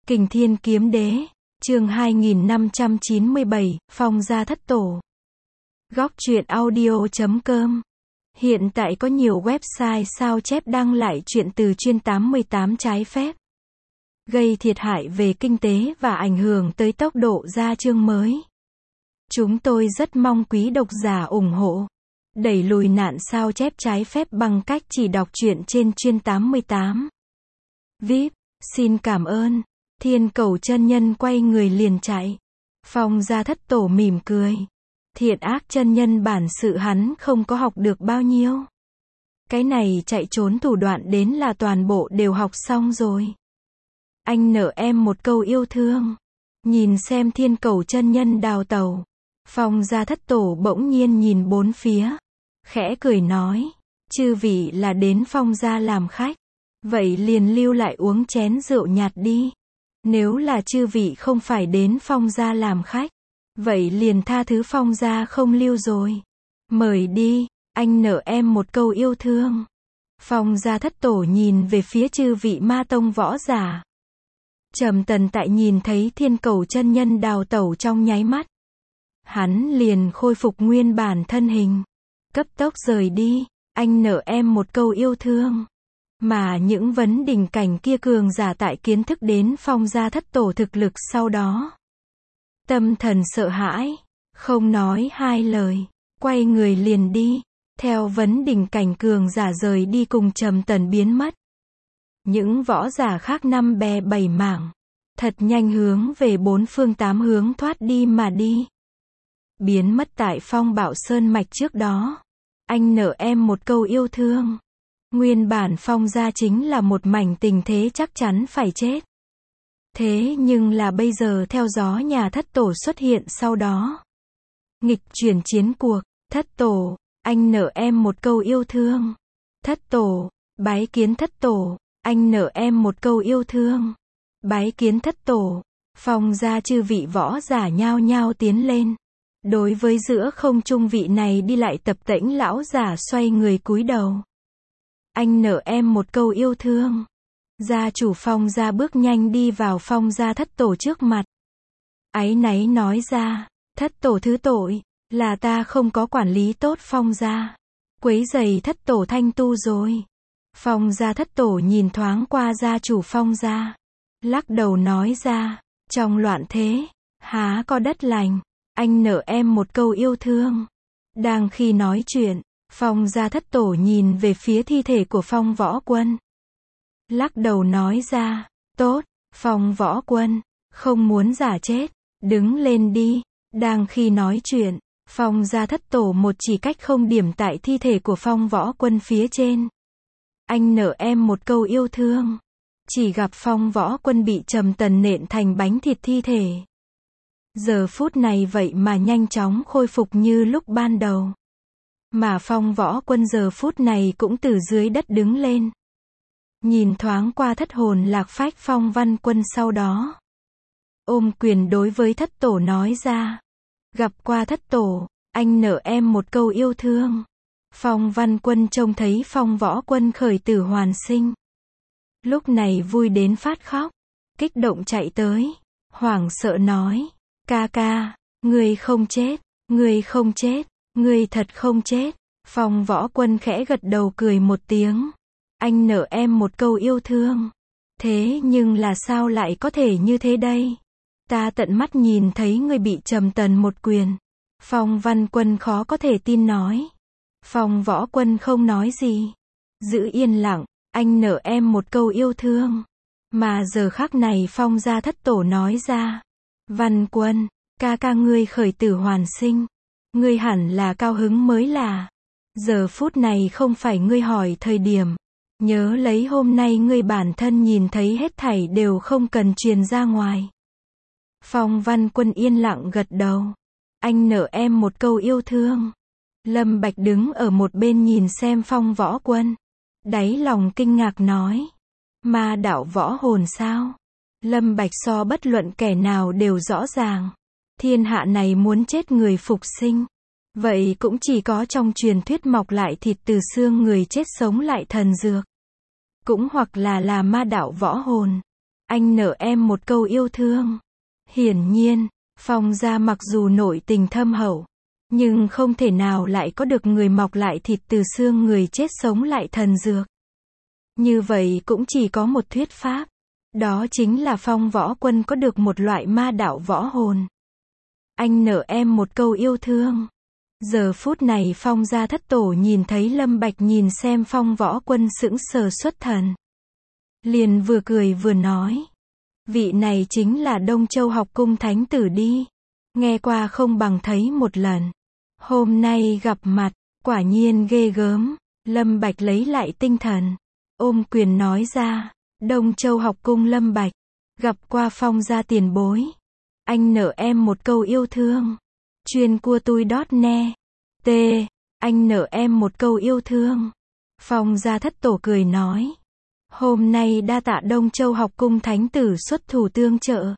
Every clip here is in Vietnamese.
Kình Thiên Kiếm Đế, chương 2597, Phong Gia Thất Tổ. Góc truyện audio.com. Hiện tại có nhiều website sao chép đăng lại truyện từ chuyên 88 trái phép, gây thiệt hại về kinh tế và ảnh hưởng tới tốc độ ra chương mới. Chúng tôi rất mong quý độc giả ủng hộ, đẩy lùi nạn sao chép trái phép bằng cách chỉ đọc truyện trên chuyên 88. VIP, xin cảm ơn. Thiên Cầu chân nhân quay người liền chạy. Phong Gia Thất Tổ mỉm cười. Thiện ác chân nhân bản sự hắn không có học được bao nhiêu. Cái này chạy trốn thủ đoạn đến là toàn bộ đều học xong rồi. Anh nợ em một câu yêu thương. Nhìn xem Thiên Cầu chân nhân đào tẩu. Phong Gia Thất Tổ bỗng nhiên nhìn bốn phía, khẽ cười nói, chư vị là đến Phong Gia làm khách, vậy liền lưu lại uống chén rượu nhạt đi. Nếu là chư vị không phải đến Phong Gia làm khách, vậy liền tha thứ Phong Gia không lưu rồi. Mời đi, anh nợ em một câu yêu thương. Phong Gia Thất Tổ nhìn về phía chư vị ma tông võ giả. Trầm Tần tại nhìn thấy Thiên Cầu chân nhân đào tẩu trong nháy mắt, hắn liền khôi phục nguyên bản thân hình, cấp tốc rời đi, anh nợ em một câu yêu thương. Mà những vấn đỉnh cảnh kia cường giả tại kiến thức đến Phong Gia Thất Tổ thực lực sau đó, tâm thần sợ hãi, không nói hai lời, quay người liền đi, theo vấn đỉnh cảnh cường giả rời đi cùng Trầm Tần biến mất. Những võ giả khác năm bè bảy mảng, thật nhanh hướng về bốn phương tám hướng thoát đi mà đi. Biến mất tại Phong Bảo Sơn mạch trước đó, anh nợ em một câu yêu thương. Nguyên bản Phong Gia chính là một mảnh tình thế chắc chắn phải chết. Thế nhưng là bây giờ theo gió nhà Thất Tổ xuất hiện sau đó, nghịch chuyển chiến cuộc. Thất Tổ, anh nợ em một câu yêu thương. Thất Tổ, bái kiến Thất Tổ, anh nợ em một câu yêu thương. Bái kiến Thất Tổ. Phong Gia chư vị võ giả nhao nhao tiến lên. Đối với giữa không trung vị này đi lại tập tễnh lão giả xoay người cúi đầu. Anh nợ em một câu yêu thương. Gia chủ Phong Gia bước nhanh đi vào Phong Gia Thất Tổ trước mặt. Áy náy nói ra, Thất Tổ thứ tội, là ta không có quản lý tốt Phong Gia, quấy rầy Thất Tổ thanh tu rồi. Phong Gia Thất Tổ nhìn thoáng qua gia chủ Phong Gia, lắc đầu nói ra, trong loạn thế, há có đất lành, anh nợ em một câu yêu thương. Đang khi nói chuyện, Phong Gia Thất Tổ nhìn về phía thi thể của Phong Võ Quân, lắc đầu nói ra, tốt, Phong Võ Quân, không muốn giả chết, đứng lên đi. Đang khi nói chuyện, Phong Gia Thất Tổ một chỉ cách không điểm tại thi thể của Phong Võ Quân phía trên. Anh nợ em một câu yêu thương. Chỉ gặp Phong Võ Quân bị Trầm Tần nện thành bánh thịt thi thể. Giờ phút này vậy mà nhanh chóng khôi phục như lúc ban đầu. Mà Phong Võ Quân giờ phút này cũng từ dưới đất đứng lên. Nhìn thoáng qua thất hồn lạc phách Phong Văn Quân sau đó, ôm quyền đối với Thất Tổ nói ra, gặp qua Thất Tổ, anh nợ em một câu yêu thương. Phong Văn Quân trông thấy Phong Võ Quân khởi tử hoàn sinh, lúc này vui đến phát khóc, kích động chạy tới, hoảng sợ nói, ca ca, ngươi không chết, ngươi không chết, ngươi thật không chết. Phong Võ Quân khẽ gật đầu cười một tiếng, anh nợ em một câu yêu thương. Thế nhưng là sao lại có thể như thế đây? Ta tận mắt nhìn thấy ngươi bị Trầm Tần một quyền. Phong Văn Quân khó có thể tin nói. Phong Võ Quân không nói gì, giữ yên lặng, anh nợ em một câu yêu thương. Mà giờ khắc này Phong Gia Thất Tổ nói ra, Văn Quân, ca ca ngươi khởi tử hoàn sinh, ngươi hẳn là cao hứng mới là. Giờ phút này không phải ngươi hỏi thời điểm, nhớ lấy hôm nay ngươi bản thân nhìn thấy hết thảy đều không cần truyền ra ngoài. Phong Văn Quân yên lặng gật đầu, anh nợ em một câu yêu thương. Lâm Bạch đứng ở một bên nhìn xem Phong Võ Quân, đáy lòng kinh ngạc nói, ma đạo võ hồn sao? Lâm Bạch so bất luận kẻ nào đều rõ ràng, thiên hạ này muốn chết người phục sinh, vậy cũng chỉ có trong truyền thuyết mọc lại thịt từ xương người chết sống lại thần dược, cũng hoặc là ma đạo võ hồn. anh nợ em một câu yêu thương. Hiển nhiên, Phong gia mặc dù nội tình thâm hậu, nhưng không thể nào lại có được người mọc lại thịt từ xương người chết sống lại thần dược. Như vậy cũng chỉ có một thuyết pháp. Đó chính là Phong Võ Quân có được một loại ma đạo võ hồn. Anh nợ em một câu yêu thương. Giờ phút này Phong gia thất tổ nhìn thấy Lâm Bạch nhìn xem Phong Võ Quân sững sờ xuất thần. Liền vừa cười vừa nói. Vị này chính là Đông Châu học cung thánh tử đi. Nghe qua không bằng thấy một lần. Hôm nay gặp mặt, quả nhiên ghê gớm. Lâm Bạch lấy lại tinh thần. Ôm quyền nói ra. Đông Châu học cung Lâm Bạch. Gặp qua Phong gia tiền bối. Anh nợ em một câu yêu thương. Chuyên cua tui .ne. T. Anh nợ em một câu yêu thương. Phong gia thất tổ cười nói. Hôm nay đa tạ Đông Châu học cung thánh tử xuất thủ tương trợ.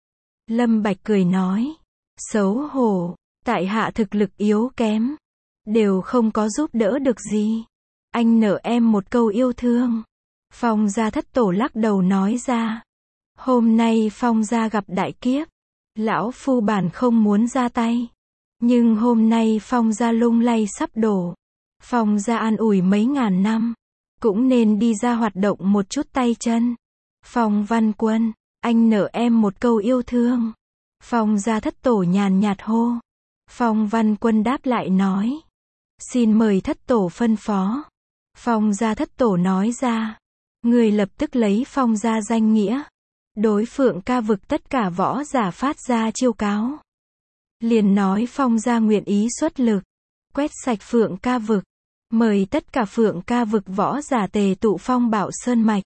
Lâm Bạch cười nói. Xấu hổ, tại hạ thực lực yếu kém. Đều không có giúp đỡ được gì. Anh nợ em một câu yêu thương. Phong gia thất tổ lắc đầu nói ra. Hôm nay Phong gia gặp đại kiếp. Lão phu bản không muốn ra tay. Nhưng hôm nay Phong gia lung lay sắp đổ. Phong gia an ủi mấy ngàn năm. Cũng nên đi ra hoạt động một chút tay chân. Phong Văn Quân, anh nợ em một câu yêu thương. Phong gia thất tổ nhàn nhạt hô. Phong Văn Quân đáp lại nói. Xin mời thất tổ phân phó. Phong gia thất tổ nói ra. Người lập tức lấy Phong gia danh nghĩa. Đối Phượng Ca vực tất cả võ giả phát ra chiêu cáo. Liền nói Phong gia nguyện ý xuất lực. Quét sạch Phượng Ca vực. Mời tất cả Phượng Ca vực võ giả tề tụ Phong Bảo Sơn Mạch.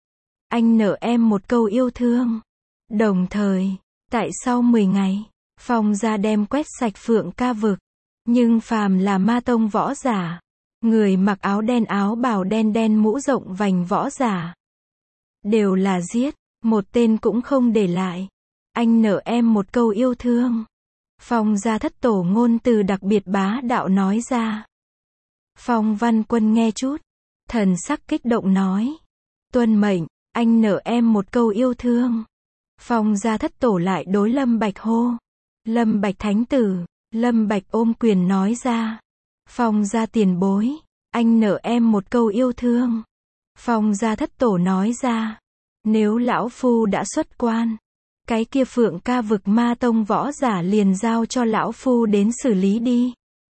Anh nợ em một câu yêu thương. Đồng thời, tại sau 10 ngày, Phong gia đem quét sạch Phượng Ca vực. Nhưng phàm là ma tông võ giả, người mặc áo đen áo bào đen đen mũ rộng vành võ giả, đều là giết, một tên cũng không để lại. Anh nợ em một câu yêu thương. Phong gia thất tổ ngôn từ đặc biệt bá đạo nói ra. Phong Văn Quân nghe chút, thần sắc kích động nói. Tuân mệnh, anh nợ em một câu yêu thương. Phong gia thất tổ lại đối Lâm Bạch hô. Lâm Bạch thánh tử. Lâm Bạch ôm quyền nói ra. Phong gia tiền bối, anh nợ em một câu yêu thương. Phong gia thất tổ nói ra. Nếu lão phu đã xuất quan, cái kia Phượng Ca vực ma tông võ giả liền giao cho lão phu đến xử lý đi.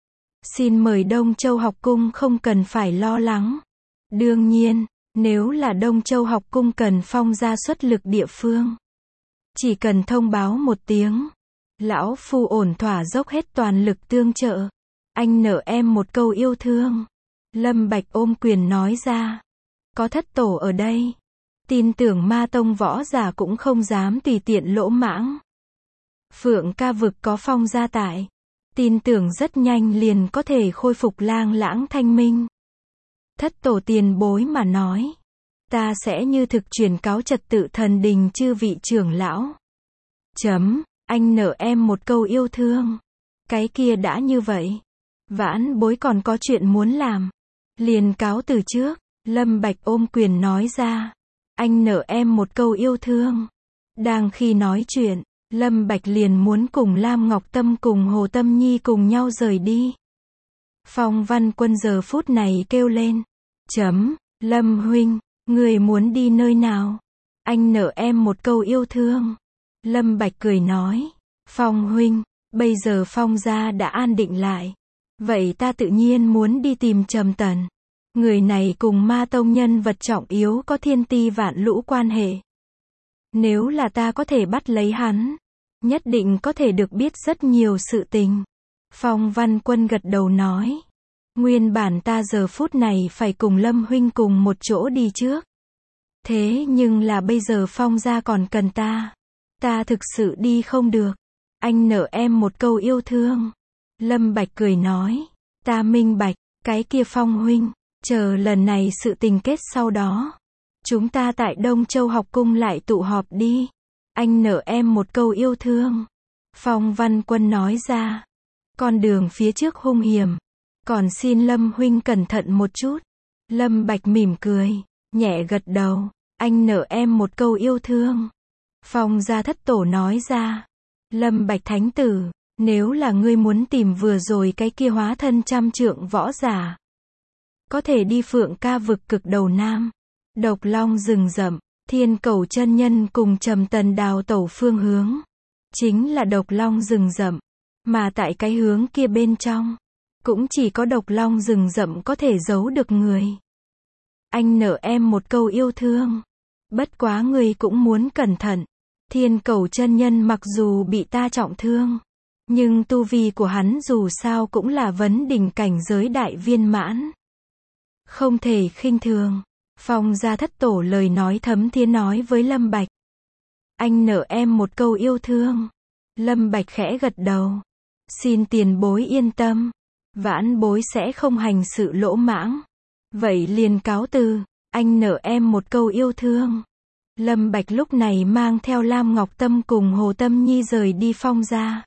Xin mời Đông Châu học cung không cần phải lo lắng. Đương nhiên, nếu là Đông Châu học cung cần Phong gia xuất lực địa phương, chỉ cần thông báo một tiếng, lão phu ổn thỏa dốc hết toàn lực tương trợ. Anh nợ em một câu yêu thương. Lâm Bạch ôm quyền nói ra. Có thất tổ ở đây, tin tưởng ma tông võ giả cũng không dám tùy tiện lỗ mãng. Phượng Ca vực có Phong gia tại, tin tưởng rất nhanh liền có thể khôi phục lang lãng thanh minh. Thất tổ tiền bối mà nói, ta sẽ như thực truyền cáo trật tự thần đình chư vị trưởng lão. Anh nợ em một câu yêu thương. Cái kia đã như vậy, vãn bối còn có chuyện muốn làm, liền cáo từ trước. Lâm Bạch ôm quyền nói ra. Anh nợ em một câu yêu thương. Đang khi nói chuyện, Lâm Bạch liền muốn cùng Lam Ngọc Tâm cùng Hồ Tâm Nhi cùng nhau rời đi. Phong Văn Quân giờ phút này kêu lên. Lâm huynh, người muốn đi nơi nào? Anh nợ em một câu yêu thương. Lâm Bạch cười nói. Phong huynh, bây giờ Phong gia đã an định lại. Vậy ta tự nhiên muốn đi tìm Trầm Tần. Người này cùng ma tông nhân vật trọng yếu có thiên ti vạn lũ quan hệ. Nếu là ta có thể bắt lấy hắn, nhất định có thể được biết rất nhiều sự tình. Phong Văn Quân gật đầu nói. Nguyên bản ta giờ phút này phải cùng Lâm huynh cùng một chỗ đi trước. Thế nhưng là bây giờ Phong gia còn cần ta. Ta thực sự đi không được. Anh nợ em một câu yêu thương. Lâm Bạch cười nói. Ta minh bạch, cái kia Phong huynh, chờ lần này sự tình kết sau đó, chúng ta tại Đông Châu học cung lại tụ họp đi. Anh nợ em một câu yêu thương. Phong Văn Quân nói ra. Con đường phía trước hung hiểm, còn xin Lâm huynh cẩn thận một chút. Lâm Bạch mỉm cười, nhẹ gật đầu. Anh nợ em một câu yêu thương. Phong Gia Thất Tổ nói ra. Lâm Bạch Thánh Tử, nếu là ngươi muốn tìm vừa rồi cái kia hóa thân trăm trượng võ giả, có thể đi Phượng Ca vực cực đầu Nam, Độc Long rừng rậm, Thiên Cẩu chân nhân cùng Trầm Tần đào tẩu phương hướng, chính là Độc Long rừng rậm, mà tại cái hướng kia bên trong, cũng chỉ có Độc Long rừng rậm có thể giấu được người. Anh nợ em một câu yêu thương, bất quá ngươi cũng muốn cẩn thận. Thiên Cẩu chân nhân mặc dù bị ta trọng thương, nhưng tu vi của hắn dù sao cũng là vấn đỉnh cảnh giới đại viên mãn, không thể khinh thường. Phong Gia Thất Tổ lời nói thấm thía nói với Lâm Bạch. Anh nợ em một câu yêu thương. Lâm Bạch khẽ gật đầu. Xin tiền bối yên tâm, vãn bối sẽ không hành sự lỗ mãng. Vậy liền cáo từ, anh nợ em một câu yêu thương. Lâm Bạch lúc này mang theo Lam Ngọc Tâm cùng Hồ Tâm Nhi rời đi Phong Gia.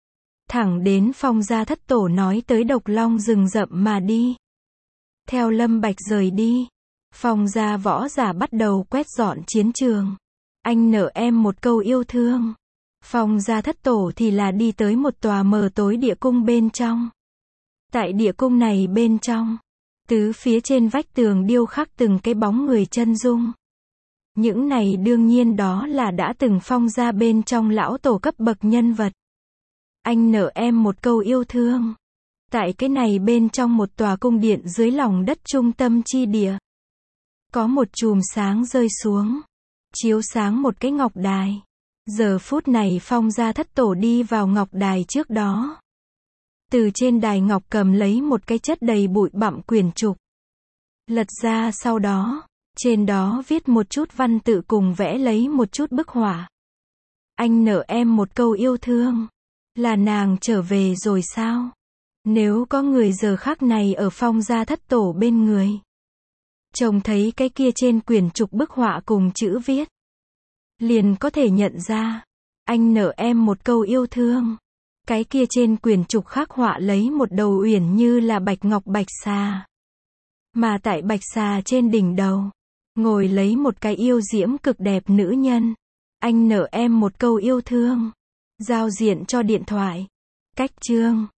Thẳng đến Phong Gia Thất Tổ nói tới Độc Long rừng rậm mà đi. Theo Lâm Bạch rời đi, Phong Gia võ giả bắt đầu quét dọn chiến trường. Anh nợ em một câu yêu thương. Phong Gia Thất Tổ thì là đi tới một tòa mờ tối địa cung bên trong. Tại địa cung này bên trong, tứ phía trên vách tường điêu khắc từng cái bóng người chân dung. Những này đương nhiên đó là đã từng Phong Gia bên trong lão tổ cấp bậc nhân vật. Anh nợ em một câu yêu thương. Tại cái này bên trong một tòa cung điện dưới lòng đất trung tâm chi địa, có một chùm sáng rơi xuống, chiếu sáng một cái ngọc đài. Giờ phút này Phong Gia Thất Tổ đi vào ngọc đài trước đó. Từ trên đài ngọc cầm lấy một cái chất đầy bụi bặm quyển trục. Lật ra sau đó, trên đó viết một chút văn tự cùng vẽ lấy một chút bức họa. Anh nợ em một câu yêu thương. Là nàng trở về rồi sao? Nếu có người giờ khắc này ở Phong Gia Thất Tổ bên người, trông thấy cái kia trên quyển trục bức họa cùng chữ viết, liền có thể nhận ra, anh nợ em một câu yêu thương. Cái kia trên quyển trục khắc họa lấy một đầu uyển như là bạch ngọc bạch xà. Mà tại bạch xà trên đỉnh đầu, ngồi lấy một cái yêu diễm cực đẹp nữ nhân. Anh nợ em một câu yêu thương. Giao diện cho điện thoại. Cách chương